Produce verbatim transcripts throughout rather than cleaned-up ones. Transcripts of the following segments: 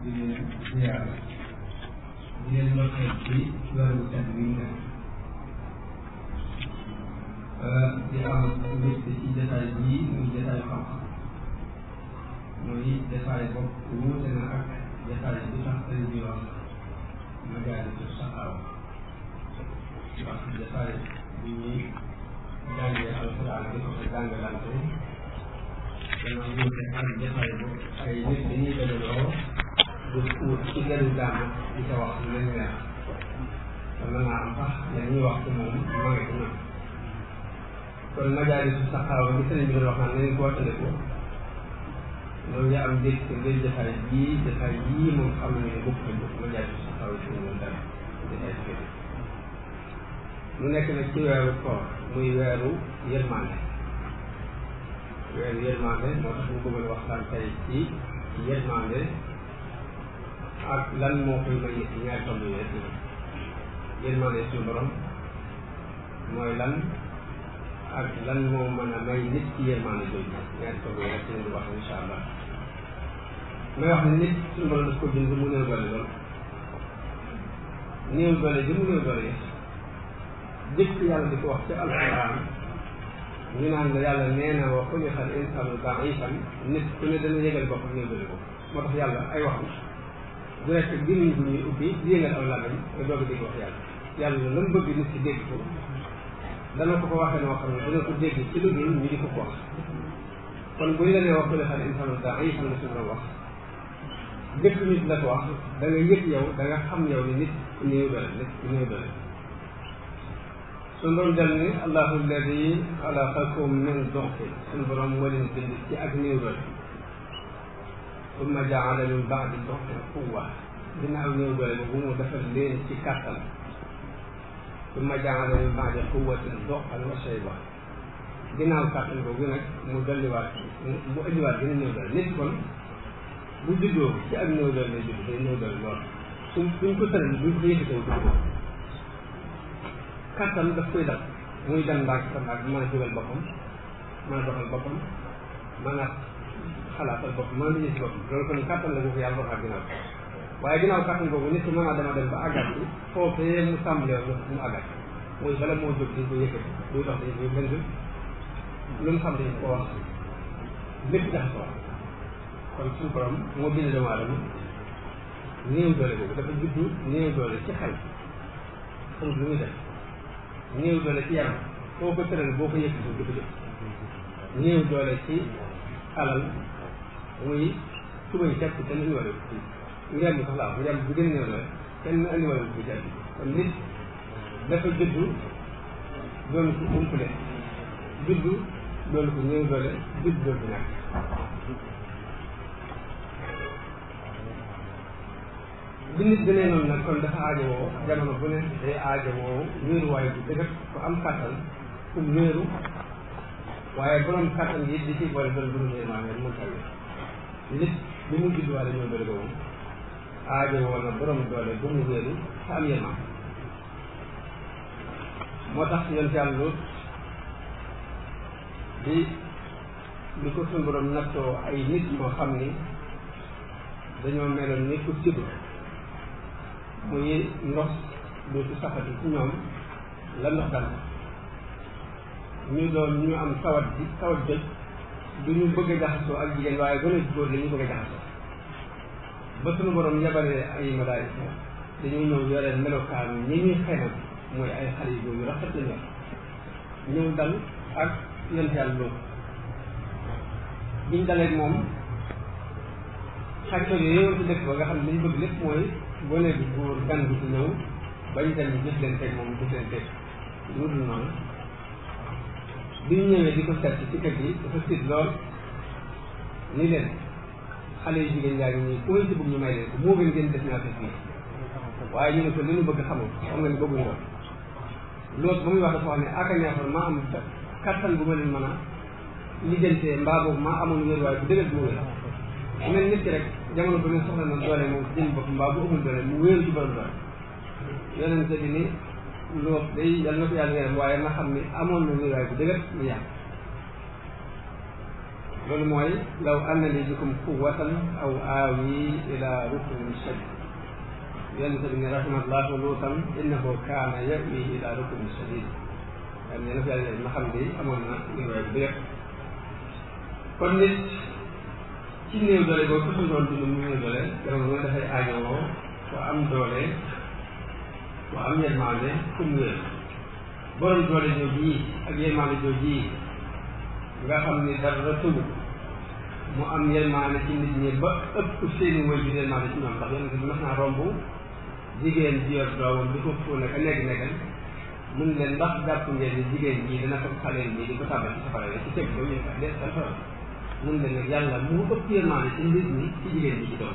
di leen ziar di leen ndokkeel ci weeru tedd bi ñu nekk di am mbégte ci jotaay bii muy jotaayu xam-xam muy jotaay bopp wuute na ak jotaay bi tax sëriñ bi wax majaalisu saxaawa wax jotaay bi ñuy jàngee alxuraan di ko fa jàngalante dana wuute ak jotaay bopp ay nit dañuy dajaloo du wut ci gënu gàmm di ko wax lu leen neex te mën naa am sax la ñuy wax ci moom ma ngi ci ñoom kon majaalisu saxaawa bi sëriñ bi doon wax naan nañu ko wattandiku loolu yaa am dégg te ngeen jotaay bii jotaay yii moom xam nañu ne bokk na bokk majaalisu saxaawa si ñoom dara jotaay bi mu nekk nag ci weeru koor muy weeru yërmande weeru yërmande moo tax ñu bëggoon waxtaan tey ci yërmande ak lan moo koy may ci ñaari tomb yi rek yërmande suñu borom mooy lan ak lan moo mën a may nit ci yërmande jooju ñaari tomb yi rek ci wax insha allah may wax ne nit suñu borom daf ko bind mu néew doole lool néew doole bi mu néew doole jëkk yàlla di ko wax ci alquran ñu naan la yàlla nee na wa xuliqal insaanu daifan nit ku ne dana yëgal boppam néew doole ko moo tax yàlla ay waxam du rekk gémmiñ bu ñuy ubbi di yëngal aw làmmiñ nga doog a dégg wax yàlla yàlla la mu bëgg nit ci dégg ko dana ko ko waxee noo xam ne dana ko dégg ci lu ñu ñu di ko ko wax kon buñ la nee wa xuliqal insaanu daifan la suñu wax jëkk nit la ko wax da nga yëg yow da nga xam yow ni nit ku néew doole nit ku néew doole suñu borom dal ni allahu alladi xalaqakum min du'fin suñu borom moo leen bind ci ak néew doole summa jaala min baadi du'fin quwwa ginnaaw néew doole boobu mu defal leen ci kàttan summa jaala min baadi quwwatin du'fan wa shayba ginnaaw kàttan boobu nag mu dolliwaat mu ëlliwaat gën a néew doole nit kon bu juddoo ci ak néew doole lay judd day néew doole lool suñ suñ ko tëral buñ ko yëkkatee kàttan daf koy dal muy dem ndànk sa ndànk mën a jógal boppam mën a doxal boppam mën a xalaatal boppam mën a liggéey si boppam loolu kon kàttan la boobu yàlla doxal ginnaaw waaye ginnaaw kàttan boobu nit ki mën a dema dem ba àggat bi foofee mu tàmbalee mu àggat muy bala moo jóg dañ ko yëkkati buy dox dañ koy bënd lu mu xam dañ ko wax lépp jaxasoo kon suñu borom moo bind doomu aadama néew doole boobu dafa juddu néew doole ci xel xamul lu muy def néew doole ci yaram foo ko tëral boo ko yëkkati du ko jëf néew doole ci alal muy tubay kepp kenn indi wala ngeen bi sax laa bu yàlla bu gën a néew doole kenn indi wala bu jàll kon nit dafa juddu doon ko umpule juddu doon ko néew doole juddu doon ko ñàkk bi nit gënee noonu nag kon dafa aajowoo jamono bu ne day aajowoo wéeruwaay bu dëgër ku am kàttan ku wéeru waaye borom kàttan gi di ci boole doon bu ñu maa ngeen mën tawi nit bi mu judduwaale ñoo doole boobu aajowoo na borom doole bu mu wéeru sa am yéen moo tax yoon ci yàlla loolu di li ko suñu borom nattoo ay nit moo xam ni dañoo meloon ni ku siddu muy ndox dootu saxati ci ñoom la ndox dal ñu doon ñu am tawat bi tawat joj du ñu bëgg a jaxasoo ak jigéen waaye gën a góor la ñu bëgg a jaxasoo ba suñu borom yabalee ay malaayika dañuy ñëw yoreen melokaan ñi ñuy xeynal mooy ay xale yu góor yu rafet la ñu ñëw dal ak yonent yàlla loolu biñ dalee moom xaritoo yi yow ci dëkk ba nga xam ne li ñu bëgg lépp mooy gone bi góor gan bi ci ñëw bañ dem jëf leen teg moom jëf leen teg lu dul noonu bi ñu ñëwee di ko seet ci kër gi dafa siit lool ni leen xale yu jigéen yaa ngi nii ku may ci bëgg ñu may leen ko moo gën ngeen def ñaar fii waaye ñu ne ko li ñu bëgg xamul xam nga ni bëgguñu ko loolu ba muy wax dafa wax ne aka neexoon maa am kattan bu ma leen mën a lijjantee mbaa boobu maa amoon wér waaye bu dëgër bu ma wér mel nit ki rek jamono bu ne soxla na doole moom jëm bopp mbaa bu amul doole mu wéeru ci borom doole yonente bi ni loolu day yàlla na ko yàlla yaram waaye na xam ne amoon na wér waaye bu dëgër mu yàq loolu mooy law anna li bikum quwwatan aw aawi ila ruknin shadid yonente bi ne rahimallahu luutan innahu kaana yawi ila ruknin shadid am ne na fi yàlla ma xam ne amoon na ñu roy bu yëpp kon nit ci néew doole boobu ku doon dund mu néew doole jamono mooy dafay aajowoo ku am doole ku am yërmande ku mu wér borom doole jooju yi ak yërmande jooju yi nga xam ni dara tëw mu am yërmande ci nit ñi ba ëpp seeni way bi yërmande ci ñoom ndax yonente bi mas naa romb jigéen ji yor doomam di ko fóon ak a nekk nekkal mun leen ndax jàpp ngeen ni jigéen ji dana ko xaleen bi di ko tàbbal ci safara ci teg ba ñu de dafa mun leen nag yàlla mu ëpp yërmande ci nit ñi ci jigéen ji ci doom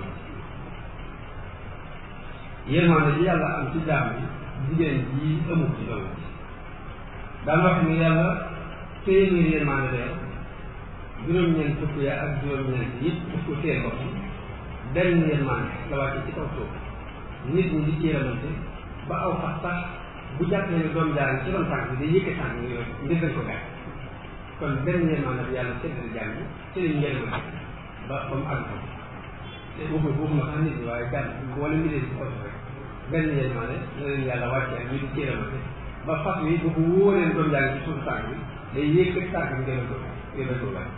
yërmande ji yàlla am ci jaam bi jigéen ji amul ci doom bi daan wax ni yàlla téeméeri yërmande de juróom-ñeent fukk ya ak juróom-ñeent yëpp daf ko téye bopp benn yërmande la wàcce ci kaw suuf nit ñi di ci yërmante ba aw sax sax bu jàppee ne doom jaar ci doon tànk bi day yëkkat tànk bi yooyu ndëggal ko gaañ kon benn yërmande bi yàlla séddale jàng ci lañ yërmante ba ba mu àgg te waxu waxuma sax nit ñi waaye jàng wala mbir ci kaw rek benn yërmande la leen yàlla wàccee ñu di ci yërmante ba fas wi bu ko wóoreen doom jaar ci suufu tànk bi day yëkkat tànk bi gën a ko gën a ko gaañ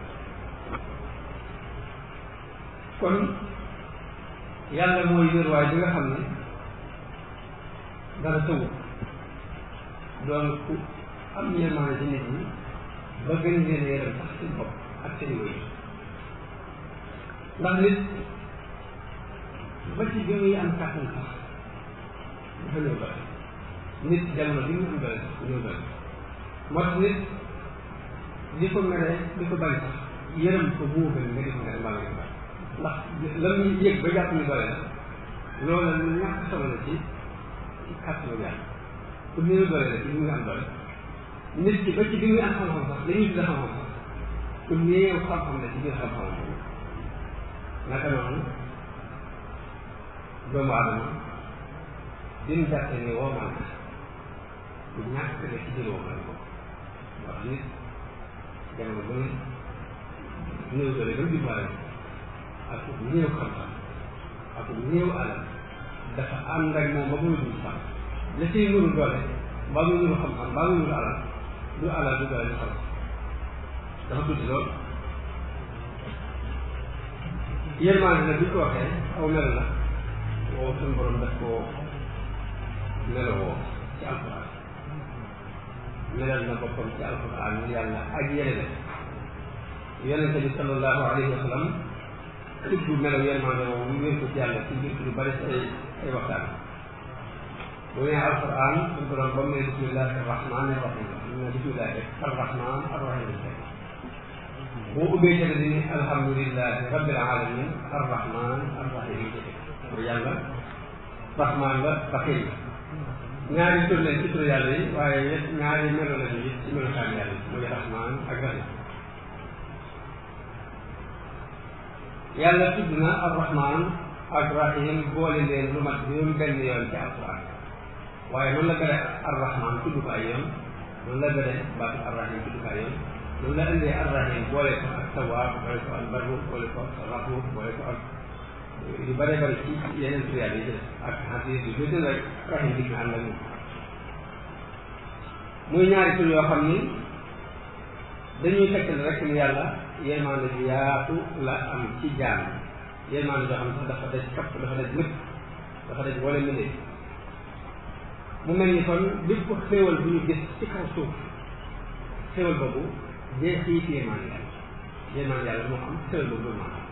kon yàlla mooy wéruwaay bi nga xam ne dara tëwu doon ku am yërmande ci nit ñi ba gën leen yërëm sax seen bopp ak seen wéy ndax nit ba ci bi muy am kàttan sax dafa ñëw doole nit jamono bi mu am doole sax ñëw doole moo tax nit di ko mere di ko bañ sax yërëm ko moo gën nga di ko mere mbaa nga bañ ndax la muy yëg ba jàpp ni doole la loolu lu ñàkk solo la ci ci kàttanu yàlla ku néew doole la ci bi muy am doole nit ki ba ci bi muy am xam-xam sax dañuy tudde xam-xam sax ku néew xam-xam la ci biir xam-xam boobu naka noonu doomu aadama din jàtte ni woomal na ku ñàkk la ci biir woomal ko wax nit jamono bu ne néew doole ba jubbaale ak néew xam-xam ak néew alal dafa ànd ak moom ba muy dul sax la ciy nuru doole mbaa muy nuru xam-xam mbaa muy nuru alal du alal du doole du xam dafa tuuti lool yërmaande nag bi ko waxee aw melo la woo suñu borom daf koo melo woo ci alquran melal na boppam ci alquran ni yàlla ak yére yonente bi sallallahu alayhi wa sallam tudd melaw yërmande woowu ñu wér ko ci yàlla ci biir lu bari ay ay waxtaan bu nee alquran suñu borom ba mu ne bismillahi arrahmani arrahim ñu ne bismillahi rek arrahman arrahim boo ubbee jële di ni alhamdulillahi rabbil alamin arrahman arrahim mooy yàlla rahman la rahim ñaari tur leen ci tur yàlla yi waaye ñaari melo lañu it ci melokaan yàlla yi mooy rahman ak rahim yàlla tudd na arrahman ak rahim boole leen lu mat juróom benn yoon ci alquran waaye noonu la gëre arrahman tudd ko ay yoon noonu la gëre baatu arrahim tudd ko ay yoon noonu la indee arrahim boole ko ak tawaab boole ko ak barru boole ko ak rahmu boole ko ak yu bare bare ci yeneen tur yàlla yi ci ak xasir yu gën rek rahim dik na ànd ak moom muy ñaari tur yoo xam ni dañuy tekkal rek ni yàlla yërmande bi yaatu la am ci jaam yërmande joo xam sax dafa daj kapp dafa daj lépp dafa daj wala mu ne mu mel ni kon bépp xéewal bu ñu gis ci kaw suuf xéewal boobu jeexii ci yërmande yàlla yërmande yàlla moo am xéewal boobu moo am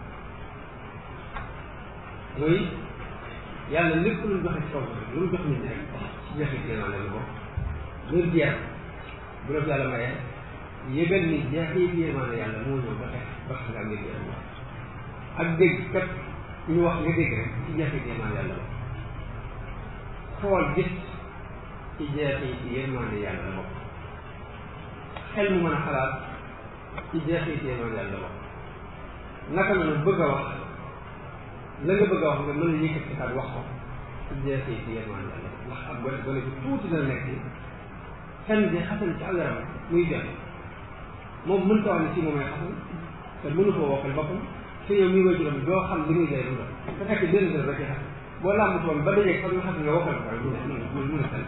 muy yàlla lépp lu joxe ci kaw suuf lu mu jox nit ñi rek ci jeexii ci yërmande la bokk muy jeex bu la yàlla mayee yëgal ni jeexit yërmande yàlla moo ñëw ba xeex ba xam nga ngir yërmande ak dégg kat ñu wax nga dégg rek ci jeexit yërmande yàlla la xool gis ci jeexit yërmande yàlla la bokk xel mu mën a xalaat ci jeexit yërmande yàlla la bokk naka noonu bëgg a wax la nga bëgg a wax nga mën a yëkkat sa wax ko ci jeexit yërmande yàlla ndax ab gone gone bi tuuti dana nekk xel bi xasan ci aw yaram muy jot moom mënta wax ne si moom ay xasan te mënu koo wokkal boppam te yow mii waajuram doo xam li muy day lu doon te fekk benn dër rek xam boo làmbut woon ba dajeeg fa nga xam ne nga wokkal ko rek mun mun mun a sell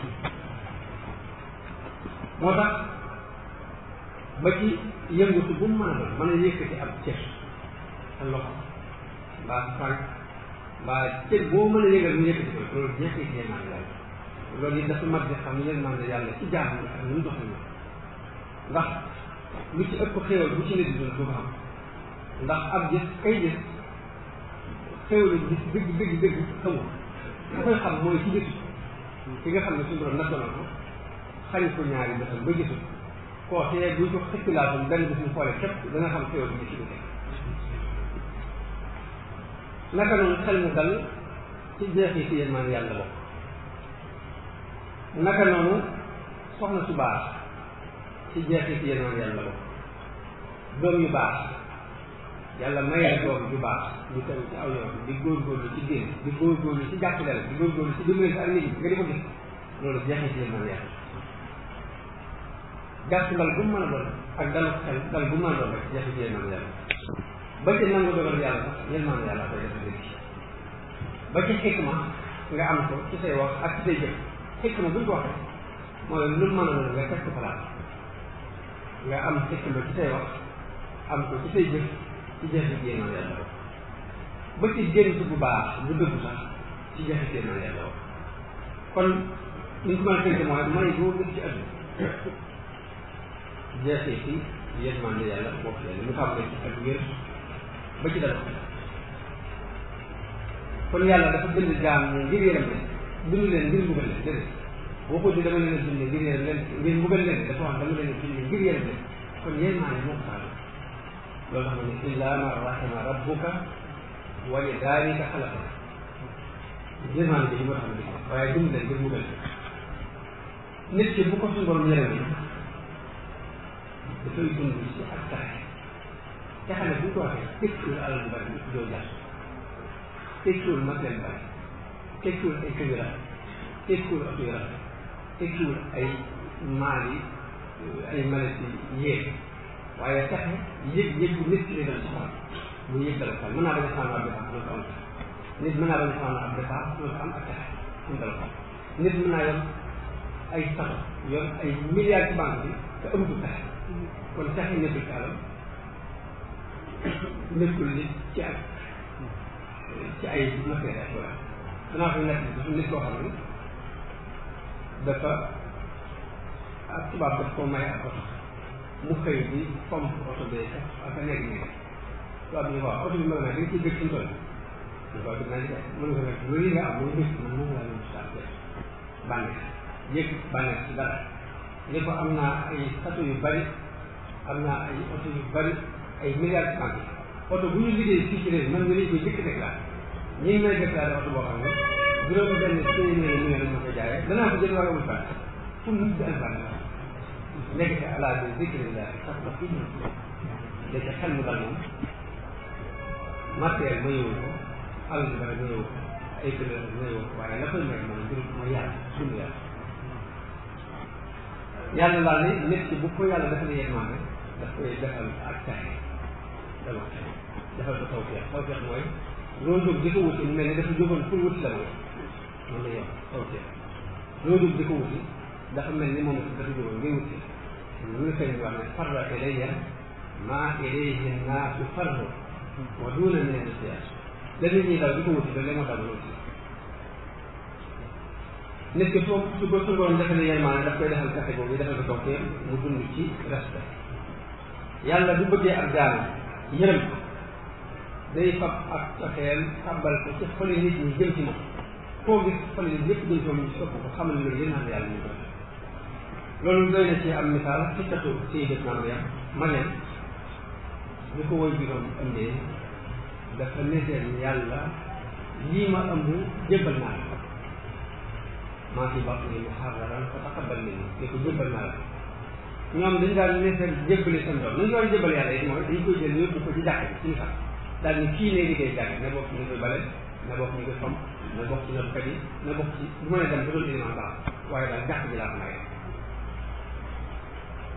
moo tax ba ci yëngatu bu mu mën a doon mën a yëkkati ab cër sa loxo mbaa tànk mbaa cër boo mën a yëngal mu yëkkati ko loolu jeexee ci yéemaan yàlla loolu it dafa mat di xam yéemaan yàlla ci jaam nga ak nu mu doxal ndax lu ci ëpp xéewal bu ci nit di doon du ko xam ndax ab gis kay gis xéewal gis dëgg dëgg dëgg xamul da koy xam mooy ci gisu ki nga xam ne suñu borom national ko xarit ko ñaari bëtam ba gisul koo xëyee buñ ko xëppilaatum benn bis mu xoole képp danga xam xéewal bi ci dëgg naka noonu xel mu dal ci jeexi ci yéemaan yàlla bokk naka noonu soxna su baax ci jeexi ci yéemaan yàlla bokk doom yu baax yàlla mayal doom yu baax ñu tegu ci aw yoon di góorgóorlu ci diine di góorgóorlu ci jàppaleel di góorgóorlu ci dimbalante ak nit ñi nga di ko gis loolu jeexi ci yéemaan yàlla gàtt dal bu mu mën a doon ak dalu xel dal bu mu mën a doon rek jeexi ci yéemaan yàlla ba ci nangu dogal yàlla sax yéemaan yàlla koy def léegi ba ci xikma nga am ko ci say wax ak ci say jëf xikma buñ ko waxee mooy lu mën a doon nga teg ko palaat nga am xikma ci say wax am ko ci say jëf ci jeexit yéemaan yàlla wax ba ci gént bu baax bu dëggu sax ci jeexit yéemaan yàlla wax kon liñ ko mën a tënk mooy may boo gis ci àdduna jeexit yi yéemaan yàlla bokk leen mu tàmbalee ci ak wér ba ci dara kon yàlla dafa bind jaam ñi ngir yërëm leen bindu leen ngir mbugal leen déedéet boo ko di dama leen a bind ngir yërëm leen ngir mbugal leen dafa wax dama leen a bind ngir yërëm leen kon yéen maa ne moo ko taal loolu xam ne illa man rahima rabbuka wa li daalika xalaqa yéen maa ne bi moo tax ne waaye bind leen ngir mbugal leen nit ki bu ko suñu borom yërëm dafay dund ci ak taxe te xam ne bu ñu ko waxee tekkiwul alal bu bari nit doo jar tekkiwul matériel bari tekkiwul ay kër yu rafet tekkiwul oto yu rafet tekkiwul ay maal yi ay malet yi yéeg waaye taxe yëg-yëg bu nit ki lay doon ci xool mu yëg dala xol mën naa bañ a sànn ab dépense loolu am nit mën naa bañ a sànn ab dépense loolu am ak taxe am dala xol nit mën naa yor ay sato yor ay milliards ci banque bi te amatul taxe kon taxe nekkul ci alal nekkul nit ci ak ci ay matériel wala danaa koy nekk dafa nit koo xam ne dafa ak tubaab daf koo may ak oto mu xëy bi pomp oto bee sax ak a nekk nii tubaab bi waaw oto bi mag naa da nga ciy dëkk suñu toll waaw dëgg naa ci def mën nga ko nekk lu nga am muy dëkk man moom laa leen saa def bànneex yëg bànneex ci dara ne ko am naa ay sato yu bari am naa ay oto yu bari ay milliards de francs oto bu ñu liggéey fii ci réew man nga lañ koy jëkk déclaré ñi ngi may déclaré oto boo xam ne juróom benn téeméeri million la ma koy jaayee danaa ko jël waaye amul fan pour nit di am fan nekk ci ala bi zikrillah sax la fii ñëw da ca xel mu dal moom matériel ma yëwul ko alal bi bari ma yëwul ko ay kër ma yëwul ko waaye la koy may man mbir ma yàlla dund yàlla yàlla laal ni nit ki bu ko yàlla dafa ne yéen daf koy defal ak taxe dama defal ko tawfeex tawfeex mooy loolu jóg di ko wuti mel ni dafa jógoon pour wuti la moom moom la yow tawfeex loolu jóg di ko wuti dafa mel ni moom dafa jógoon ngay wuti lu la sëñ bi wax ne farra ilayya maa ilayhi naasu farru wa duuna min al-istiyaas la nit ñi daw di ko wuti da leen ma daw wuti nit ki foofu su ko suñu defal yéen maanaam daf koy defal taxe boobu defal ko tawfeex mu dund ci respect yàlla bu bëggee ak jaam yërëm ko day fab ak cofeel xabal ko ci xoli nit ñi jëm ci moom koo gis xoli nit ñëpp jëm ci moom ñu sopp ko xamal loolu yéen naan yàlla ñu ko loolu doy na ci am misaal xiccatu sayyidatuna Maryam Maryam ñu ko woy juróom ëmbee dafa neteel yàlla lii ma ëmb jébbal naa la maa fi baax ni muharraran fa taqabbal minni ne ko jébbal naa la ñoom dañu daal ne seen jébbali seen doom nañu doon jébbal yàlla it mooy dañu koy jël yóbbu ko ci jàkk bi ci misaal daal ni kii ne liggéey jàkk na bokk ñu koy bale na bokk ñu koy fomp na bokk ci noppkat yi na bokk ci bu mën a dem ba doon élément baax waaye daal jàkk ji laa ko mayee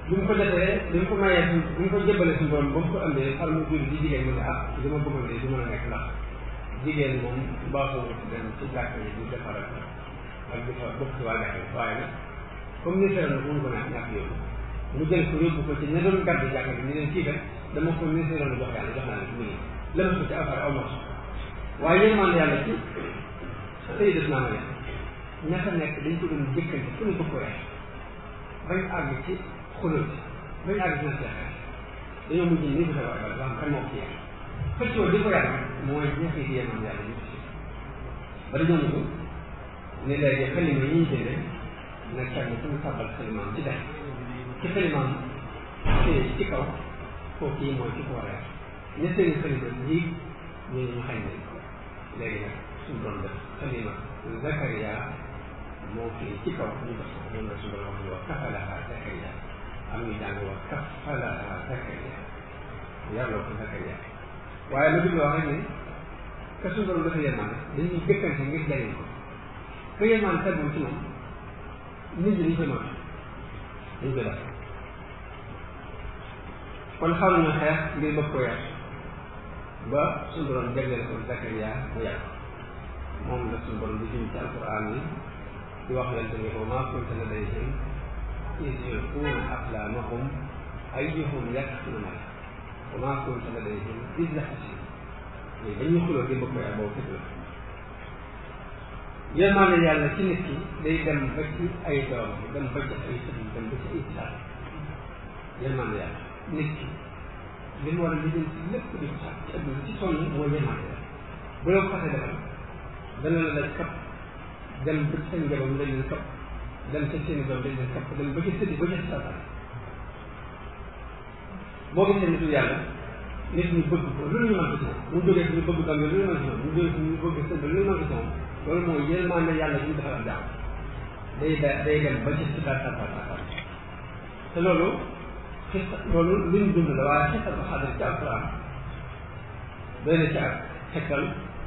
bi mu ko defee bi mu ko mayee suñ bi mu ko jëbbalee suñu borom ba mu ko ëmbee xar mu jur ci jigéen mu ne ah li ma bëggoon de du mën a nekk ndax jigéen moom baaxoo dem ci gàtt yi di defaral ak di fa bokk ci waa gàtt yi waaye nag comme ni seeroon na mënu ko ñàkk ñàkk yóbbu mu jël ko yóbbu ko ci ña doon gàtt yi jàkk bi ni leen kii kat dama ko ni seeroon jox yàlla jox naa leen mu ngi lëmas ko ci affaire aw mos waaye yéen man yàlla ci sëy des naa ma ne ña fa nekk dañ ko doon jëkkante fu ñu bëgg ko rek bañ àgg ci xulóo bi bañ àgg ci na seexee dañoo mujj ni ko sa wax ba xam kan moo ko ci yàlla xëccoo di ko yàgg mooy ñeexi di yéen man yàlla ñu ci ba dañoo mujj ne léegi xalima yi ñuy jënde nag kenn fu ñu sàbbal xalimaam ci day ci xalimaam ci ci kaw kooku yi mooy ci ko war a ña seeni xalima yii ñu ñu xañ nañ léegi nag suñu doon def xalima Zakariya moo fi ci kaw ñu def ko moom la suñu doon wax wa kafalaha Zakariya am ñu jàng wa kafalaha Zakariya yàlla ko Zakariya waaye ma jublu wax rek ne ka suñu doon dafa yërmande dañuy gëkkante ngir jariñ ko ka yërmande tàggul ci moom nit ñi dañ koy mën dañ koy def kon xaw nañu xeex ngir bëgg ko yàq ba suñu borom jagleel ko Zakariya mu yàq moom la suñu borom di jëm ci alquran yi di wax leen tamit ko maa kunta ladayhim iz yulquuna aqlaamahum ayyuhum yakfulu Maryam wa maa kunta ladayhim iz yaxtasimuun léegi dañuy xuloo di bëgg ko yàq boobu fekk la yërmaande yàlla ci nit ki day dem ba ci ay doom dem ba ci ay sëñ dem ba ci ay saal yërmaande yàlla nit ki li mu war a liggéey ci lépp di ko sax ci adduna ci sonn mooy yërmaande yàlla bu la ko xasee defal dana la daj kapp dem ba ci seen njaboot dañ leen kapp dem ca seen doom dañ leen kapp dem ba ci sëddi ba ci saatal boo gisee nitu yàlla nit ñi bëgg ko lu ñu mën ci moom mu jógee ñu bëgg doom lu ñu mën ci moom mu jógee ñu bëgg sëdd lu ñu mën ci moom loolu mooy yërmande yàlla ñu defal ak jàmm day da day dem ba ci sitaat sataat te loolu xis loolu lu ñu dund la waaye xisal ko xadar ci alquran doy na ci ak xekkal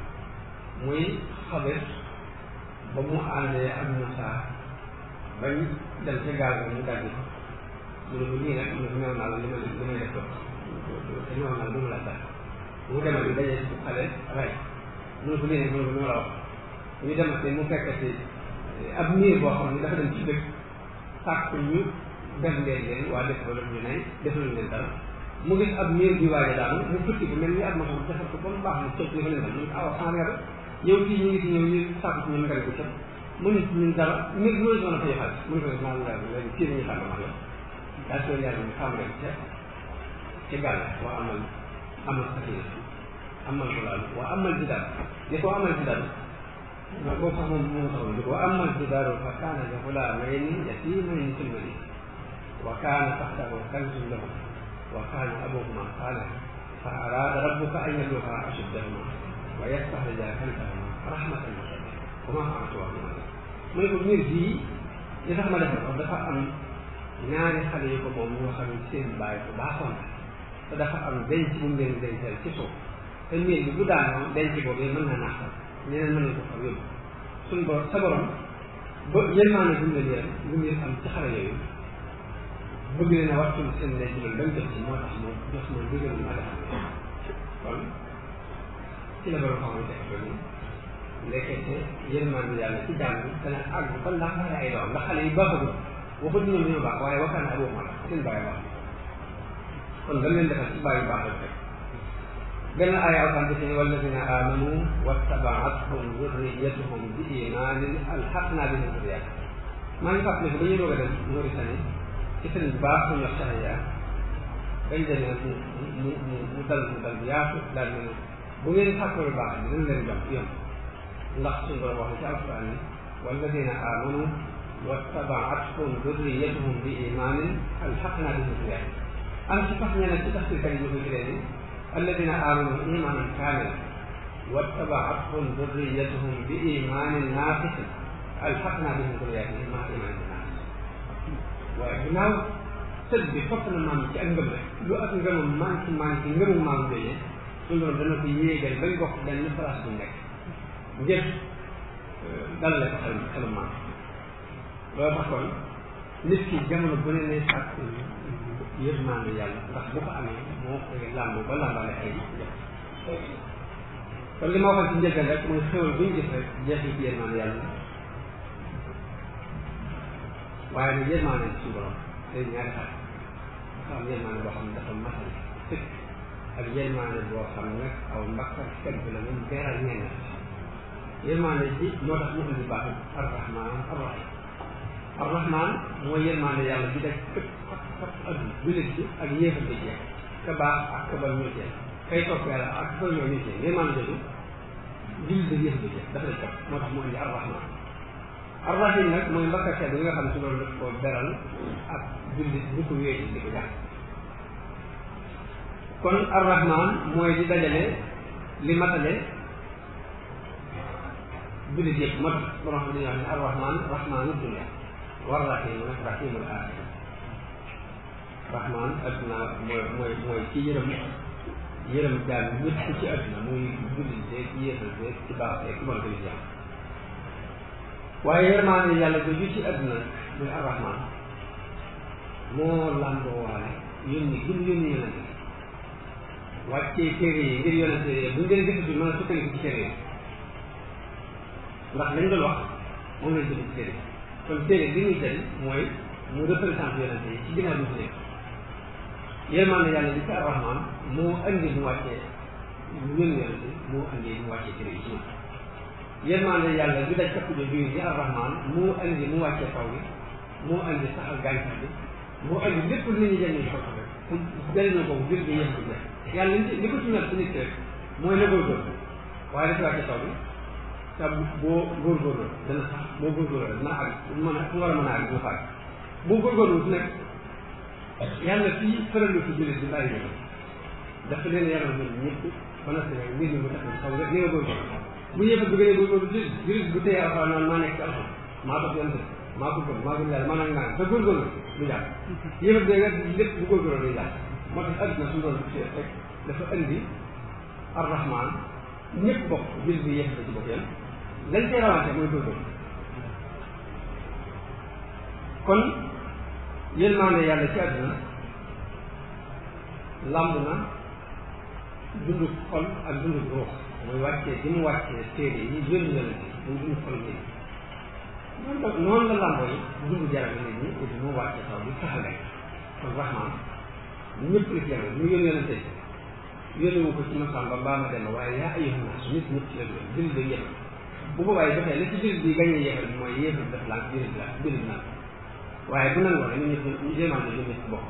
muy xabar ba mu àndee ak Moussa bañ dem ca gaal ga mu dagg mu ne ko lii nag mu ne ko néew naa la li ma li may def ko te néew naa la du ma la dagg mu demal bi dajee ci xale rey mu ne ko lii nag mu ne ko néew la wax ñu demate mu fekkati ab miir boo xam ne dafa dem ci dëkk sàkk ñu def leen leen waa dëkk ba ñu ne defaluñ leen dara mu gis ab miir bi waaye daanu mu futti ko mel ni ab moom defal ko ba mu baax na cëp li fa leen dal mu ne awa xanaa nga yow kii ñu ngi si ñëw ñu sàkk ci ñun nga ne ko cëp mu ne ñun dara miir bi mënu a fay xaalis mu ne ko def naa la léegi kii nañu xàll ma yow daa soo yàlla ñu xam rek ca ca gàll waa amal amal safina amal ko laal waa amal bi daal di ko amal bi daal waaw boobu sax moom moo taxoon di ko amal jidaaru fa kaana li ghulaamayni yatiimayni fil madiina wa kaana tahtahu kanzun lahumaa wa kaana abuuhumaa saalihan fa araada rabbuka an yablughaa ashuddahumaa wa yastakhrijaa kanzahumaa rahmatan min rabbik wa maa fa'altuhu an amrii mu ne ko mbir bii li tax ma defal ko dafa am ñaari xale yu ko moom ñoo xam ne seen baay ko baaxoon te dafa am denc bu mu leen dencal ci suuf te mbir bi bu daanoo denc boobu mën na naaxal ñeneen mën nañ ko fa yóbbu suñu borom sa borom ba yërmaane bu mu leen yërëm bu mu am ci xale yooyu bëgg leen a waxtu seen denc loolu bañ jot ci moo tax moom jox ma digal ma defal kon ci la borom xam ne teg ko ni ndekete yërmaane yàlla ci jàng dana àgg ba ndax xale ay doom ndax xale yi baaxagul waxut ñoom ñoo baax waaye wakkaan aboo ma la seen bàyyi baax kon dañ leen defal ci bàyyi baax la fekk benn aaya alxam bi ne walladina amanu wattabaatuhum zurriyatuhum bi imaanin alxaqna bihim zurriyat maa ngi fàttali ko ba ñu doog a dem Mauritanie ci sëriñ bu baax suñu wax Sahaya bañ demee mu mu mu mu dal mu dal bu yaatu daal ne bu ngeen fàttali lu baax dinañ leen jox yom ndax suñu borom wax ci alquran ni walladina amanu wattabaatuhum zurriyatuhum bi imaanin alxaqna bihim zurriyat am ci sax ñeneen ci tafsirkat yi ñu koy firee ni الذين آمنوا إيمانا كاملا واتبعتهم ذريتهم بإيمان ناقص ألحقنا بهم ذريتهم مع إيمان ناقص وإنه سد فصل ما ci ak ngëm rek lu ak ngëmam manqué manqué ngëmu maam doyee suñu doon dana ko yéegal bañ bokk benn place bu nekk ngir dalale ko xel xelu maam loolu tax kon nit ki jamono bu ne lay sàkk yërmande yàlla ndax bu ko amee moo koy làmb ba làmbale ay kon li ma waxoon ci njëkkal rek mooy xéwal bu ñu gis rek jeexi ci yërmande yàlla waaye nag yërmande suñu borom day ñaari xaaj dafa am yërmande boo xam ne dafa matal sëkk ak yërmande boo xam ne aw mbakkar teg bi la moom beeral ñenn yërmande ji moo tax mu indi baaxu arrahman arrahim arrahman mooy yërmande yàlla bi daj këpp xat xat adduna jullit bi ak yéefal bi jeex ka baax ak ka bal ñoo jeex kay topp yàlla ak ka ñoo ñu jeex yërmande jooju jullit bi yéefal bi jeex dafa lay topp moo tax mu indi arrahman arrahim nag mooy mbakkar teg bi nga xam ne su loolu daf koo beral ak jullit bu ko wéeti di ko jàpp kon arrahman mooy di dajale li matale jullit yëpp mat borom xam ne dañuy wax ne arrahman rahmanu dunya war rahimu nag rahimul aaxira rahman adduna mooy mooy mooy ci yërëm yërëm jaam ñëpp ci adduna muy jullit beeg yéefal beeg ci baax beeg ku mën ko gis yàlla waaye yërmaane yàlla jooju ci adduna muy arrahman moo làmboo waale yónni gën yónni yonente wàccee téere yi ngir yonente yi buñ gën a gëstu mën a sukkandiku ci téere yi ndax lañ doon wax moom lañ jëlee ci téere kon téere li ñuy jël mooy mu représenté yonente yi ci ginnaaw bi ci nekk yërmaande yàlla li ci arrahman moo andi mu wàccee mu yónni yonente moo andi mu wàccee téere yi ci ñoom yërmaande yàlla bi daj kapp jo biir di arrahman moo andi mu wàccee taw bi moo andi saxal gàncax bi moo andi lépp lu nit ñi jëriñoo ko rek pour jëriñoo ko ngir bi yëpp bi yàlla li li ko ci ñor ci nit rek mooy na góorgóorlu waaye dafa wàccee taw bi te boo góorgóorlu dana sax boo góorgóorlu dana àgg mën a fu war a mën a àgg dina fa àgg boo góorgóorlu nag yàlla fii fëralu fi jullit bi bàyyi ñoom dafa leen yaral ñun ñëpp ba na si nag mbir mi mu tax taw rek ni nga góorgóorlu bu yëpp bu gënee góorgóorlu jullit jullit bu téye alxuraan naan maa nekk ci alxuraan maa ko yonte maa ko gëm maa ko yàlla maa nag naan te góorgóorlu du jàpp yëpp da nga lépp bu góorgóorlu day jàpp moo tax adduna suñu doon ci rek dafa indi arrahman ñëpp bokk jullit bi yëpp da ci bokk yam lañ cee rawante mooy góorgóorlu kon yërmande yàlla ci àdduna lamb na dundu xol ak dundu ruux mooy wàccee di mu wàccee téere yi yónni yonente muy dundu xol nit ñi noonu la noonu la lamboo yi dundu jaram nit ñi aussi moo wàccee taw bi saxale kon rahman ñëpp la ci yàlla mu yónni yonente yónni wu ko ci masamba mbaa ma dem waaye yaa ayyuhan naas nit ñëpp ci la doon jullit bi yëpp bu boobaa yi dafay la ci jullit bi gañe yéefal bi mooy yéefal def lànk jullit la jullit na waaye bu nangoo rek ñun ñëpp ñu jéemaan ne ñun ñëpp bokk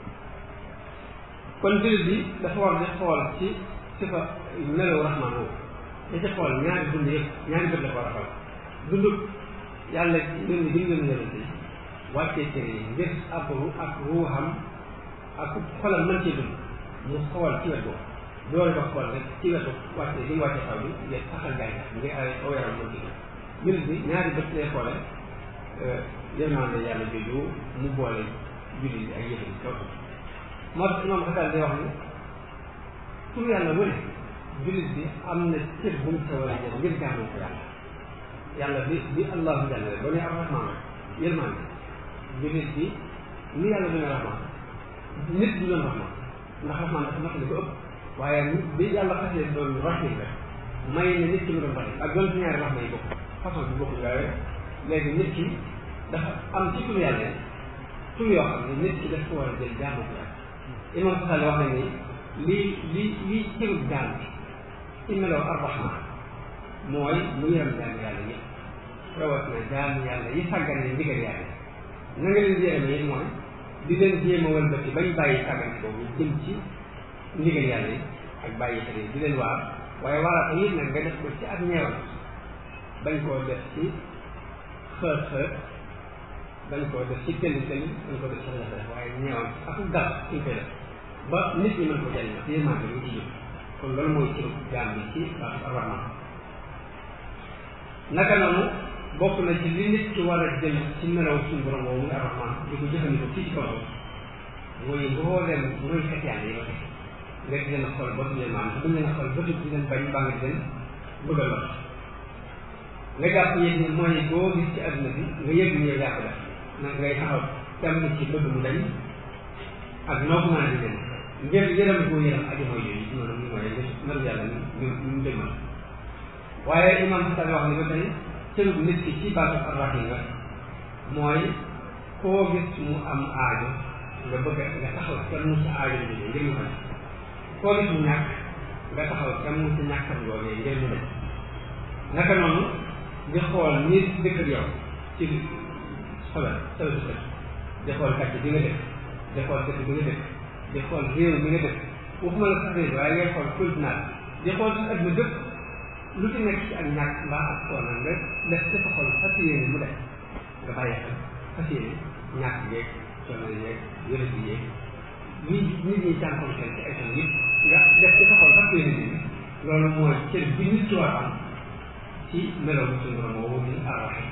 kon jullit bi dafa war di xool ci si fa melaw rahman woowu da ci xool ñaari dund yëpp ñaari bët la ko war a xool dund yàlla yónni bi ñu yonente yi wàccee téere yi ngir ab ak ruuxam ak xolam mën cee dund mu xool ci wet boobu doole ba xool rek ci wetu wàccee bi mu wàccee taw bi ngir saxal gàncax ngir ay aw yaram mën ci dund jullit bi ñaari bët lay xoole yërmande yàlla jooju mu boole jullit bi ak yëf yi kaw moo tax imam xasaal day wax ni tur yàlla mu ne jullit bi am na cër bu mu sa war a jël ngir jaamoo ko yàlla yàlla bi bi allahu jàll rek ba ne arrahman yërmande jullit bi ni yàlla dina rahman nit du doon rahman ndax rahman dafa matali ko ëpp waaye bi yàlla xasee doon rahim rek may na nit ki mu doon rahim ak doon si ñaari rahma yi bokk façon bi bokk waaye léegi nit ki dafa am ci tur yàlla tur yoo xam ne nit ki daf ko war a jël jaamu ko yàlla imam Xasaali wax na ni lii lii lii cëru jaam bi ci meloo arrahman mooy mu yërëm jaamu yàlla ñëpp rawat na jaamu yàlla yi sàggane ndigal yàlla na nga leen di yërëm yi mooy di leen jéem a wëlbati bañ bàyyi sàggane boobu jëm ci ndigal yàlla yi ak bàyyi xel yi di leen waar waaye waaraata yit nag nga def ko ci ak ñeewal bañ koo def ci xër xër dañ koo def ci tënn tënn dañ ko def ci jafe-jafe waaye ñeewal ak dal suñ koy def ba nit ñi mën ko jëriñ ci yërmande bi ci jóg kon loolu mooy ci jaam bi ci rahman naka noonu bokk na ci li nit ki war a jël ci melaw suñu borom woowu muy rahman di ko jëfandikoo fii ci kaw mooy mbooleem mooy xet yàlla yi nga di leen xool ba tuddee maanaam bu ñu leen xool ba tudd di leen bañ baa nga di leen bëgg a lor nga jàpp yéeg ni mooy boo gis ci adduna bi nga yëg ni yow yaa ko def nag ngay taxaw tem ci bëgg mu dañ ak noo ko mën a di dem ngir yërëm ko yërëm aji mooy yooyu ci noonu ñu mooy nar yàlla ñu ñu dëgmal waaye imam Xasaali wax ni ba tey cërub nit ki ci baatu arrahim nga mooy koo gis mu am aajo nga bëgg nga taxaw kenn mu sa aajo bi ngir mu faj koo gis mu ñàkk nga taxaw kenn mu sa ñàkkam googee ngir mu daj naka noonu di xool nit dëkk ak yow ci xolal sawe su kër di xool kàcc bi nga dëkk di xool dëkk bi nga dëkk di xool réew mi nga dëkk waxuma la sax réew waaye ngay xool continent di xool sax adduna dëkk lu ci nekk ci ak ñàkk mbaa ak soona nga def ci sa xol fas yéene mu def nga bàyyi xel fas yéene ñàkk yeeg soona yeeg wér bi yeeg nit nit ñi jànkonteel ci ay son yëpp nga def ci sa xol fas yéene bi loolu mooy cër bi nit ci war am ci meloo bi suñu borom woowu ni arrahim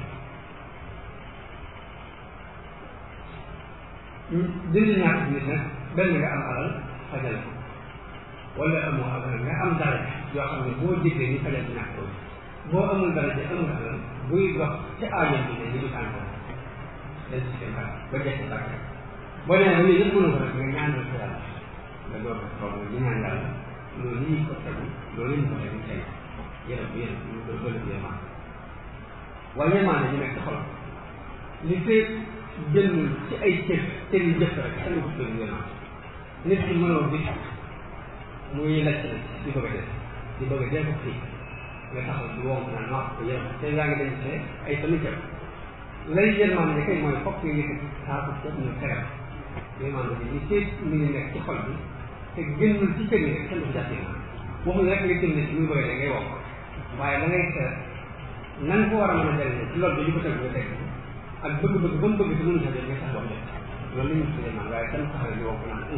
dindi ñàkk nit nag benn nga am alal fajal ko wala amoo alal nga am daraja yoo xam ne boo déggee ni fajal ci ñàkk boobu boo amul daraja amul alal buy dox ci aajoom bi ne ñu ngi tànkoon dañ ci seen bàkk ba jekk bàkk boo nee ba yëpp mënu ko rek nga ñaanal ko yàlla nga door a toog ñu ñaan yàlla loolu ñu ko tegu loolu ñu ko tegu tey yërëm yërëm ñu ko bëri yërmaan waaye yërmaan ñu nekk ci xolam li fee jëndul ci ay cër cër yu jëf rek xel ko bëri yërmaan nit ki mënoo gis muy lacc la di bëgg a def di bëgg a dee ko fii nga taxaw di woo naan nopp ko yërëm te yaa ngi dañ see ay tamit jëf lay yërmaan ne kay mooy fokk nga yëkkati saako jëf ñu tegal yërmaan bi li fee mi ngi nekk ci xol bi te génnul ci cër yi rek xel ko jàpp yërmaan waxuñ rek nga jëm ne ci muy bëgg a dee ngay woo waaye da ngay seet nan ko war a mën a jëriñoo ci loolu dañu ko teg nga teg ak bëgg-bëgg ba mu bëgg te mënu sa jël nga sax wax def loolu la ñu tuddee man waaye kan taxaw di wokk naan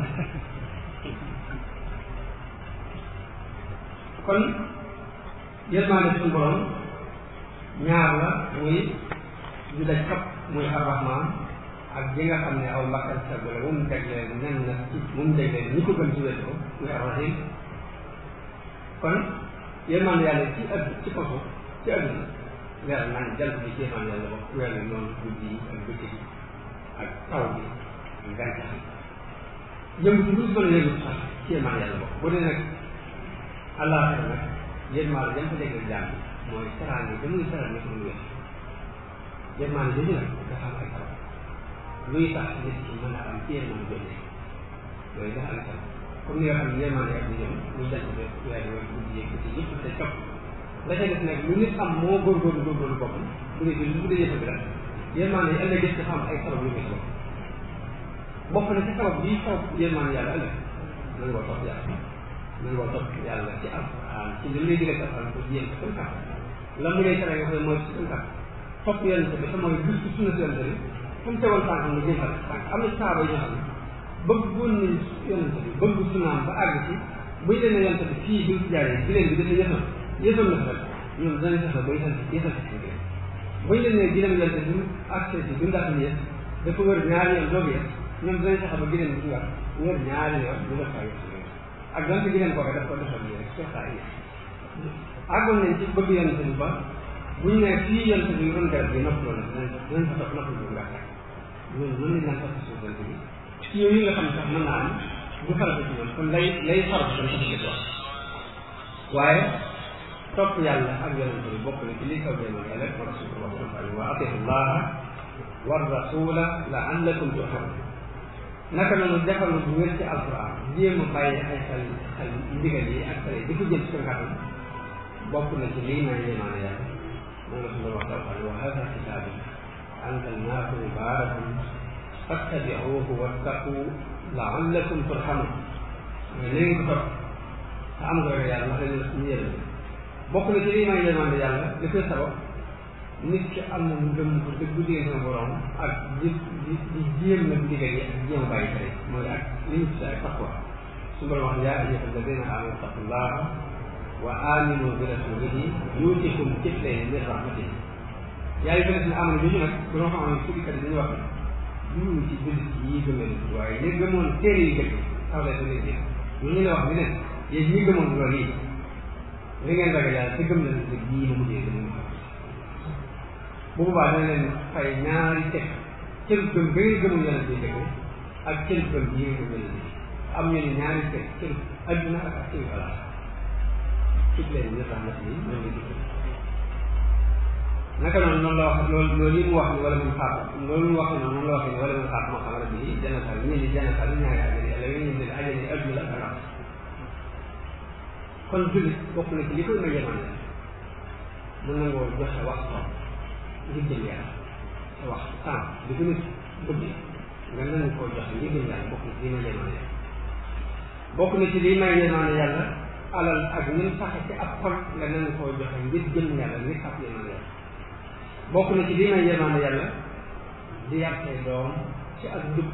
kon yërmaande suñu borom ñaar la muy di daj xap muy arrahman ak ji nga xam ne aw mbakkal sag la mu deglee nen na ci mu deglee ñi ko gën ci wetu ko muy arrahim kon yërmaande yàlla ci ëdd ci koso ci àdduna leer naan jant bi ci yërmaande yàlla bokk weer bi noonu guddi yi ak bëccëg ak taw bi ak gàncax yi yëngu ci lu si mën a yëngu sax ci yërmaande yàlla bokk bu dee nag àllaaxira nag yërmaande jant déggal jaam bi mooy saraan yi damuy saral ne ko mu wér yërmaande jooju nag dafa am ay sabab luy tax nit ki mën a am ci yërmaande jooju yooyu dafa am sabab comme ni nga xam ne yërmaande ak di ñëw muy jant bi weer yooyu guddi yeeg ci yëpp te topp la ca def nag lu nit am moo góorgóorlu góorgóorlu boppam bu dee bi bu dee yëpp bi la yërmaande yi ëllëg gis dafa am ay sabab yu muy bokk bokk na ci sabab bii sabab yërmaande yàlla ëllëg nan ngoo topp yàlla nan ngoo topp yàlla ci alquran ci li lay digal ci alquran ko jéem ko seen kàpp la mu lay tere nga xam ne mooy ci seen kàpp topp yonente bi te mooy gis ci sunna si yonente bi fu mu tegoon tànk nga jéem fa tànk am na saaba yi nga xam ne bëggoon nañ yonente bi bëgg sunnaam ba àgg ci buy leen ne yonente bi fii buñ ci jaaree giléem bi dafa yësal yësal na fa ñoom danañ fexe ba yësal yësal ci giléem buñ leen ne giléem yonente bi accès bi duñ daata yës dafa wër ñaari yoon doogu yës ñoom danañ fexe ba giléem bi ci war wër ñaari yoon du def faa yës ak donte giléem kooke daf ko defal nii rek soxla ay àggoon nañ ci bëgg yonente bi ba buñ ne fii yonente bi ron garab bi noppaloo na dinañ dinañ fa topp noppal bi nga tàkk loolu loolu lañ naan topp suuf yonente bi ci yooyu nga xam ne sax mën naa am du farata ci ñoom kon lay lay farata dañ ko bëgg wax waaye topp yàlla ak yonente bi bokk na ci li kaw demoon yàlla wa rasulullah wa atiiu llaha wa rasula la'allakum turhamun naka noonu defal bu wér ci alquran jéem a bàyyi ay xel xel ndigal yi ak xel di ko jël ci seen kàttan bokk na ci lii may yéemaane yàlla moom la suñu wax alquran wa hada kitaabi anzalnaahu mubaarakun fattabi'uuhu wattaqu la'allakum turhamun mais léegi ko topp te am nga yàlla wax dañu ñu yële bokk na ci lii may yéemaane yàlla li koy sabab nit ki am na mu gëm ko dëgg diggante sama borom ak di di di jéem nag ndigal yi ak jéem a bàyyi tere mooy ak li ñu tuddee ak taqwa su borom wax yaa ayyuha alladina amanu taqullaha wa aminu bi rasulihi yuutikum kiflayni min rahmatihi yaa ngi gën a amanu jooju nag bu doon xam ne fukkikat yi dañuy wax ne ñu ci jullit yi gëmee waaye ñi gëmoon téere yi gëm xaw leen leen jël ñu ñu la wax ne ne yéen ñi gëmoon loolu yi li ngeen ragal yàlla te gëm leen ne yii ma mujjee gëm bu boobaa dana leen fay ñaari teg cër gëm ba ngay gëmul yàlla bi dëgg ak cër gëm yi nga gëm yàlla am ñu ne ñaari cër cër adduna ak ak cër ala cib leen ñu tax yi ñoo ngi dugg naka noonu noonu la wax loolu loolu yi mu wax ni wala mun xaar loolu mu wax noonu noonu la wax ni wala mun xaar moo xam ne bii janatal ñii ni janatal ñaari ajani yàlla yooyu ñu ne ajani adduna la ak kon jullit bokk na ci li koy may yeman mu nangoo joxe waxtoom ngir jëm yàlla sa wax temps di ko nit bëgg nga nangu koo joxe ngir jëm yàlla bokk na ci li may yeman yàlla bokk na ci li may yeman yàlla alal ak ñun saxe ci ab xol nga nangu koo joxe ngir jëm yàlla ngir sax yeman yàlla bokk na ci li may yeman yàlla di yar say doom ci ak dugg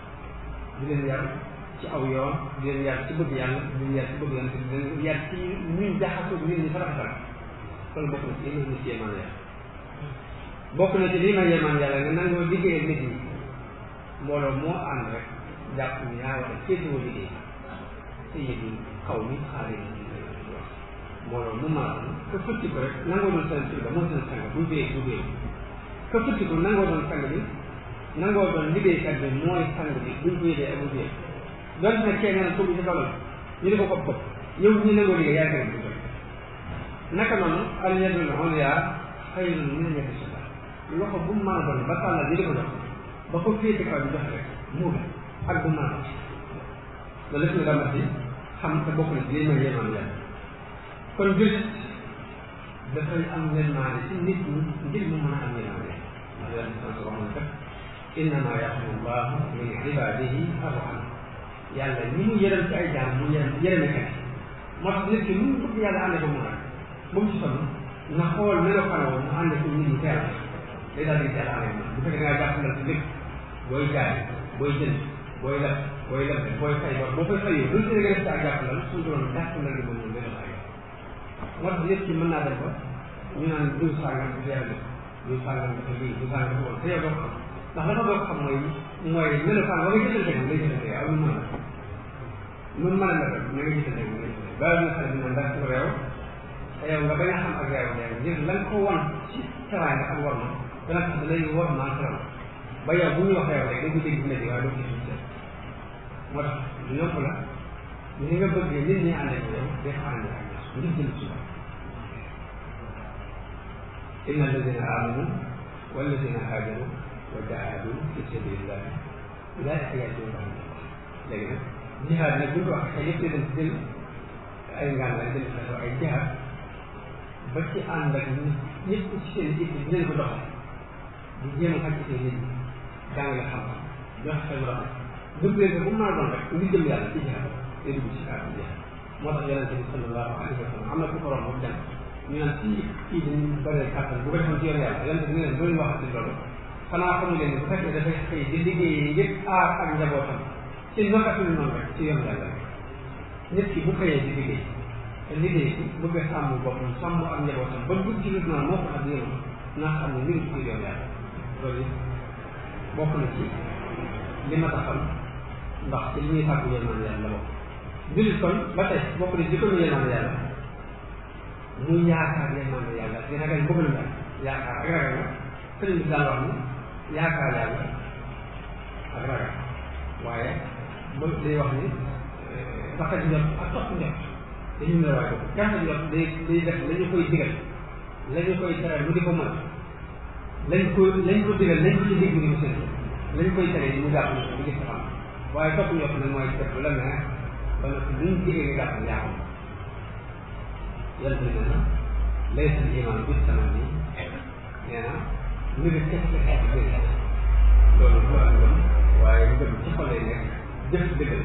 di leen yar ci aw yoon di leen yar ci bëgg yàlla di leen yar ci bëgg yàlla di leen yar ci ñuy jaxasoo nit ñi farafetal kon bokk na ci li ma ci yeman yàlla bokk na ci li ma yeman yàlla nga nangoo liggéey nit ñi mbooloo moo ànd rek jàpp ni yaa war a féetewoo liggéey te yëg yi xaw mi xaale yi wax mbooloo mu maanaam ka futti ko rek nangoo doon seen tur ba moo seen sang bu dee bu dee ka futti ko nangoo doon sang bi nangoo doon liggéeykat bi mooy sang bi buñ koy dee ak bu dee doon na kenn naan ko ci dogal ñu ne ko ko bopp yow ñi nangoo liggéey yaa gën a naka noonu al yadul ulya xayrun min yadi sufla loxo bu mu mën a doon ba tàllal yi di ko jox ba ko féete kaw bi jox rek mu ak bu mën a loolu lépp nga dama si xam te bokk na ci li may yeman yàlla kon jullit dafay am yërmande ci nit ñi ngir mu mën a am yërmande ndax yàlla sans wax na kat innama yarhamu llahu min ibadihi arraham yàlla ñi mu yërëm ci ay jaam mu yërëm yërëmekat moo tax nit ki mu bëgg yàlla ànd ko mu nag bu mu ci sonn na xool melokaan woo mu ànd ci nit ñi teel day daal di teel ànd bu fekkee da ngaa jàppandal ci lépp booy jaay booy jënd booy leb booy leb booy fay bor boo koy fayoo lu ci nga def ci ak jàppandal suñu doon jàppandal gi moom moom day dox ak yow moo tax nit ki mën naa dem ba ñu naan diw sàngam di leer def diw sàngam dafa lii diw sàngam dafa woon te yow doo ko xam ndax dafa doo ko xam mooy mooy melokaan ba nga jëfante moom lay jëfante yow lu mën a lu mën a mel rek na nga jëfante moom lay jëfante bàyyi na xale bi naan ndax réew te yow nga bañ a xam ak réew réew ngir lan ko wan ci teraanga ak war ma dana tax da lay war maa teral ba yow bu ñu wax réew rek dañ ko dégg nekk waaye doo ko gis moo tax lu yomb la ni nga bëggee nit ñi ànd ak yow day ànd ak yow ngir jël ci yow inna alladina amanu walladina hajaru wa jahadu fi sabilillah ulaika yarjuuna rahmatullah léegi nag jihaad nag bu ñu ko waxee yëpp dañ ci jël ay ngaan la jël xeetu ay jihaad ba ci ànd ak nit ñëpp ci seen it di leen ko doxal di jéem a xaj seen nit ñi jàngale xam-xam joxe seen loxo dugg leen ko bu mu mën a doon rek ngir jëm yàlla ci jihaad day dugg ci kaar bi jihaad moo tax yonente bi sallallahu alayhi wa sallam am na ku ko romb boobu dem ñu naan ci kii dañu bëree kàttan bu ko defoon ci yoon yàlla yonente bi ne leen loolu waxati loolu xanaa xamu leen bu fekkee dafay xëy di liggéey ngir aar ak njabootam ci nokkatul noonu rek ci yoon yàlla rek nit ki bu xëyee di liggéey te liggéey bi bëgg a sàmm boppam sàmm ak njabootam ba dugg ci nit noonu moo ko tax di yëngu naa xam ne mbir ci yoon yàlla loolu bokk na ci li ma taxal ndax ci li ñuy fàggu yërmande yàlla la bokk jullit kon ba tey bokk na ci ko ñu yërmande yàlla muy yaakaar yërmande yàlla di ragal bëggalu yàlla yaakaar ak ragal la sëriñ bi daan wax ni yaakaar yàlla ak ragal waaye ba day wax ni rafet njot ak topp njot dañu ne waaye gàtt njot day day def la ñu koy digal la ñu koy tere mu di ko mën lañ ko lañ ko digal lañ ko ci dégg ni mu seen lañ koy tere yi mu jàpp ni di gis xam waaye topp njot nag mooy def la neex ba nag luñ digee nga jàpp yaa xam yàlla ne na laysa al iman bis tamani nee na mbir mi kese kese ak mbir loolu du am yoon waaye ngëm ci xol lay nekk jëf ci dëggal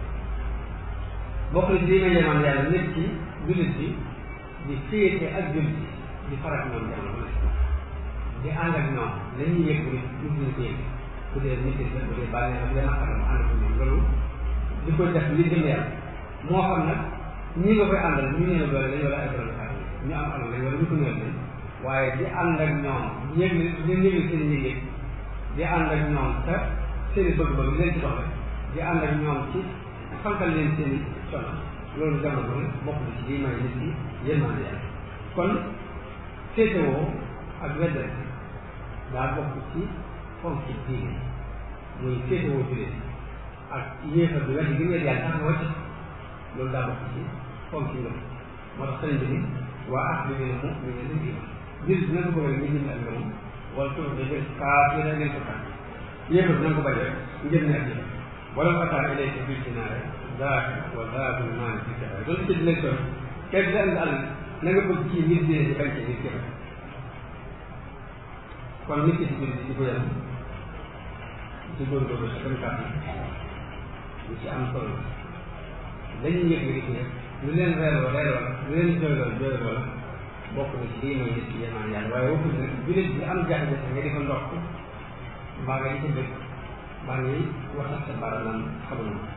bokk na ci li may yemaan yàlla nit ci jullit bi di féete ak jullit di farat ñoom jamono di ànd ak ñoom la ñuy yëg bu nit ñu ko yëg bu dee nit la bu dee bànneex bu dee naqar mu ànd ak ñoom loolu di ko def li jëm yàlla moo xam nag ñi nga koy àndal ñu néew doole lañ wala ay borom xaalis ñu am alal lañ wala ñu ko néew lañ waaye di ànd ak ñoom yëg di yëg seen yëg di ànd ak ñoom te seen i bëgg-bëgg leen ci doxle di ànd ak ñoom ci fankal leen seen i coono loolu jamono bi bokk na ci lii may nit ñi yërmande yàlla kon féetewoo ak weddal daa bokk ci fonk ci diine muy féetewoo jullit ak yéefar bi wet gi wet yàlla tax nga wàcc loolu daa bokk ci fonk ci ngëm moo tax sëriñ bi ni waa ak bi ne mu ñu ne leen iman jullit bi na ko bëgg ñu jënd ak ngëmam wala tur da jël kaa yéen a ngeen ko kan yéefar bi na ko bañ rek ngeen ne ak jëf wala ko attaque lay ci biir dinaare zaaka wa zaaka maa ngi ci jafe loolu ci dinañ toll kenn di andi àll na nga bëgg ci ngir dee ci bañ ci ngir jëfe kon nit ki ci biir di ko yàlla ci góorgóorlu sa gën kàtt lu ci am solo dañuy yëg nga gis lu leen reeroo reeroo la lu leen jooyloo jooyloo la bokk na ci lii mooy nit ki yemaan yàlla waaye waxul ne jullit bi am jafe-jafe nga di ko ndox mbaa nga di ko dëkk mbaa ngay waxtaan sa baara naan xamul ma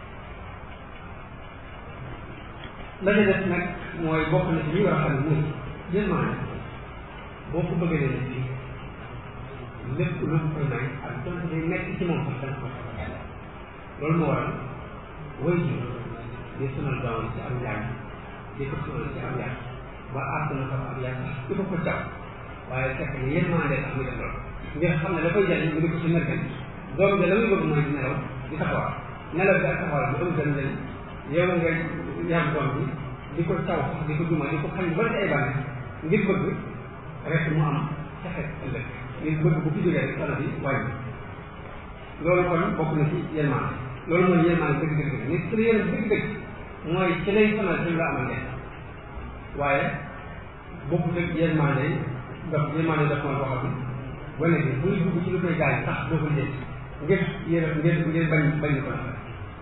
la ca def nag mooy bokk na ci li war a xam ne muy yemaan boo ko bëggee ne nit lépp lu mu koy may ak donte day nekk ci moom sax dana ko loolu moo waral way ji di sonal doomam ci am njàng di ko sonal ci am yàq ba àtt na ko am yàq di ko ko caw waaye fekk ne yéen maa dee tax muy def loolu ngir xam ne da koy jariñ mu di ko ci mergan doom bi la muy bëgg mooy di nelaw di taxawal nelaw bi ak taxawal bi amul benn njëriñ yow nga yar doom bi di ko caw sax di ko duma di ko xam ne bari ay bànne ngir bëgg rek mu am texe ëllëg ngir bëgg bu fi jógee rek wala bi wàññi loolu kon bokk na ci yërmande loolu mooy yërmande dëgg dëgg dëgg nit su yéen dëgg dëgg mooy ci lay sonal ci la amal leen waaye bokku dëgg yërmande daf yërmande daf mooy boo xam ne wane bi buy dugg ci lu koy gaañ sax doo ko jël ngir yéen ngir ngir bañ bañ ko la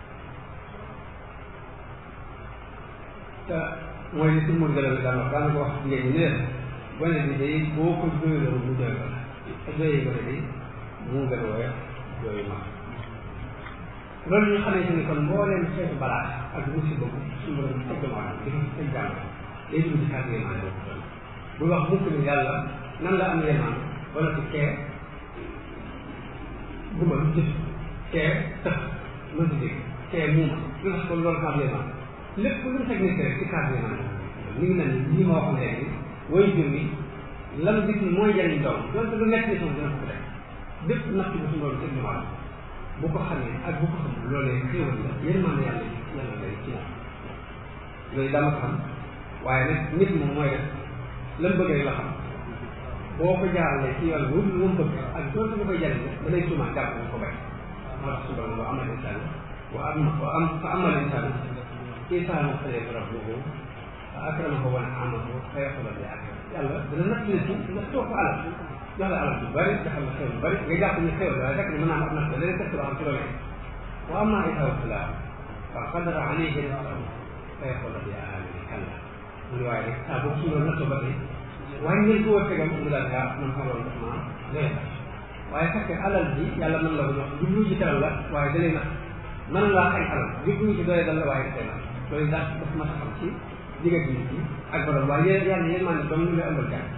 te mooy li suñu mën gëlal daan wax daan ko wax jigéen ñi ne leen wane bi day boo ko doyloo mu doy la te doyee ko day mu gën a woyof yooyu ma loolu ñu xamee ni kon mbooleem xeetu balaa ak musiba bu suñu borom teg doomu aadama di ko ci teg jàmm day dugg ci kàddu yéemaan boobu bu wax mukk ni yàlla nan la am yéemaan wala ci kee gumal jëf kee tëx mënti dégg kee muuma lu tax kon loolu kàddu yéemaan lépp lu mu teg nit rek ci kàddu yéemaan mi ngi mel ni lii ma waxoon léegi woy jur mi lan gis ni mooy jëriñ doom donte lu nekk ni soom dina ko def lépp natt bu suñu loolu teg doomu aadama bu ko xamee ak bu ko xamul loolee xéewal la yërmande yàlla yàlla lay ci moom yooyu dama ko xam waaye nag nit moom mooy def lan bëggee la xam boo ko jaaralee ci yoon wut lu mu bëgg ak doonte nga koy jëriñ da lay tuumaan jàpp nga ko bay moo tax suñu borom wa amal insaan wa am wa am fa amal insaan isaanu xale bi rabbuhu fa akramahu wa na'amahu fa yaqulu bi ak yàlla dana natt nit ki nga toog ko alal jox la alal bu bëri defal la xew bu bëri nga jàpp ne xew waaye fekk ne mën naa am natt la leneen test loo xam ci loolu wa amma isaawatullah fa qadara alayhi rizqahu fa yaqulu bi ahli kalla mu ne waaye rek saa boobu suñu natt ba tey waaye ngeen ko wërsëgam mu daal gaa man xamoon def naa doy waaye fekk alal bi yàlla mën la ko jox jublu ci teral la waaye da lay natt mën laa xañ alal jublu ci doy dal la waaye dafay natt loolu daal daf ma xam ci diggante nit ñi ak borom waaye yéen yàlla yéen maa ne doom ñu lay ëmbal jàng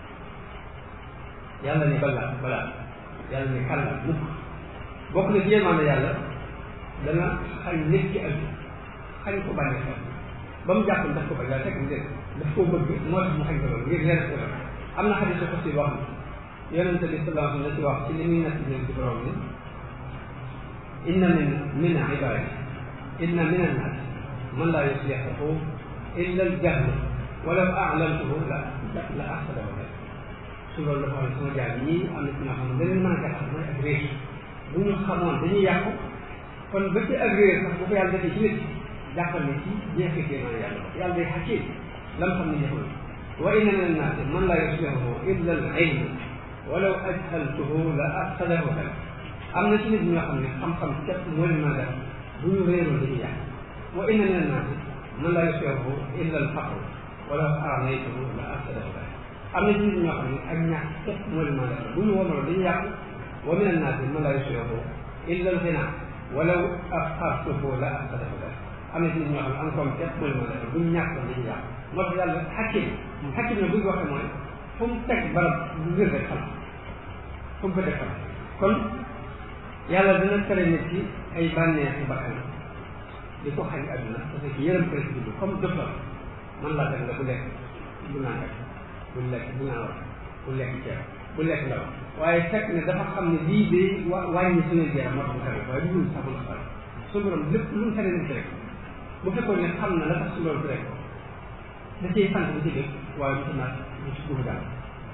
yàlla ne balaa balaa yàlla ne kàlla mukk bokk na ci yéen maa ne yàlla dana xañ nit ki ak xañ ko bànneex ba mu jàpp daf ko bañ waaye fekk mu dégg daf koo bëgg moo tax mu xañ ko loolu ngir leer ko la am na xadis ko si boo xam ne yonente bi sallallahu alayhi wa sallam ci wax ci li muy natt ci borom ni inna min min ibadi inna min annas man laa yuslihu illa al jahl walaw a'lamtuhu la la ahsadahu su loolu dafa xam ne sama jaar ñii am na ci ñoo xam ne dañu mën a jaxal mooy ak réer bu ñu xamoon dañuy yàqu kon ba ci ak réer sax bu ko yàlla defee ci nit jàppal ne ci jeexitee naa yàlla yàlla day xakim lam xam ne ñëxul wa inna min annaasi man laa yuslihu illa al ilm walaw ajhaltuhu la afsadahu am na ci nit ñoo xam ne xam-xam képp moo leen mën a def bu ñu réeroon dañuy yàq wa inna min annaasi man laa yuslihu illa al faqr walaw aghnaytuhu la afsadahu am na ci nit ñoo xam ne ak ñàkk képp moo leen mën a def bu ñu womaloo dañuy yàq wa min annaasi man laa yuslihu illa al ghina walaw afqartuhu la afsadahu am na ci nit ñoo xam ne am koom képp moo leen mën a def bu ñu ñàkkoon dañuy yàq moo tax yàlla xakim xakim ne bu ñu waxee mooy fu mu teg barab bu ngir rek xam fu mu ko def xam kon yàlla dina tere nit ki ay bànneexi bakkan di ko xañ àdduna parce que yërëm kër gi comme docteur man laa teg la bu lekk bu naan rek bu lekk bu naan rek bu lekk ceeb bu lekk ndaw waaye fekk ne dafa xam ne lii de wa wàññi suñu yaram moo tax mu tere waaye du sax lu xal su borom lépp lu mu tere nit rek bu fekkoon ne xam na la tax su loolu tere ko da ciy sant da ci dëkk waaye du ci naat du ci dugg daal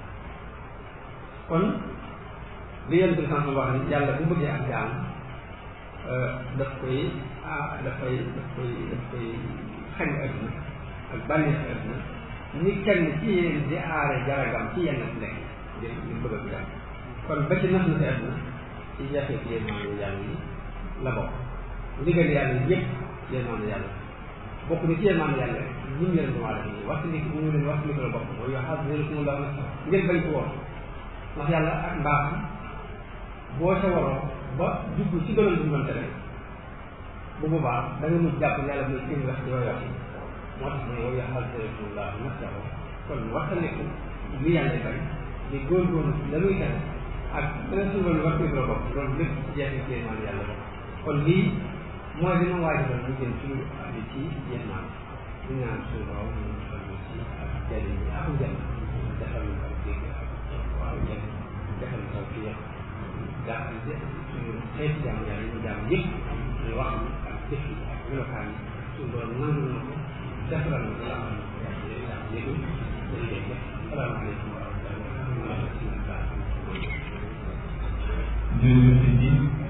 kon li yenn sens wax ni yàlla bu bëggee ak jaam daf koy ah dafay daf koy daf koy xañ adduna ak bànneex adduna ni kenn ci yéen di aare jaragam ci yenn lekk ngir ngir bëgg ak jaam kon ba ci nas na si adduna ci jafe ci yéen maanaam yàlla yi la bokk ndigal yàlla yëpp yéen maanaam yàlla bokk na ci yéen maanaam yàlla ñu ngi leen di waale nii wax ni ñu leen wax ni ko la bokk mooy yoo xam ne ku mu la ngir bañ ko woon ndax yàlla ak mbaaxam boo ca waroo ba dugg ci gënoon bu mën tere bu boobaa da nga mujj jàpp yàlla muy kii wax ci yooyu wax moo tax ne yow yaa xal teretulah masawo kon waxta nekk li yàlla bañ di góorgóorlu la muy tere ak dana suugal war ko la bokk loolu lépp ci jeexi ci yéen yàlla bokk kon lii mooy li ma waajaloon ñu jëm ci lu am ci yéen maam ñu ñaan suñu borom ñu defal ñu ci ak jëriñ ñi ak jënd defal ñu ak dégg ak waaw jënd defal ñu taw fii daa suñu xeeti jàmm yàlla ñu jàmm yëpp ñu wax ak jëf yi ak melokaan yi suñu borom nangu na ko defaral na ko yàlla na ko yàlla yàlla yëgu jërëjëf salaamaaleykum wa rahmatulah jërëjëf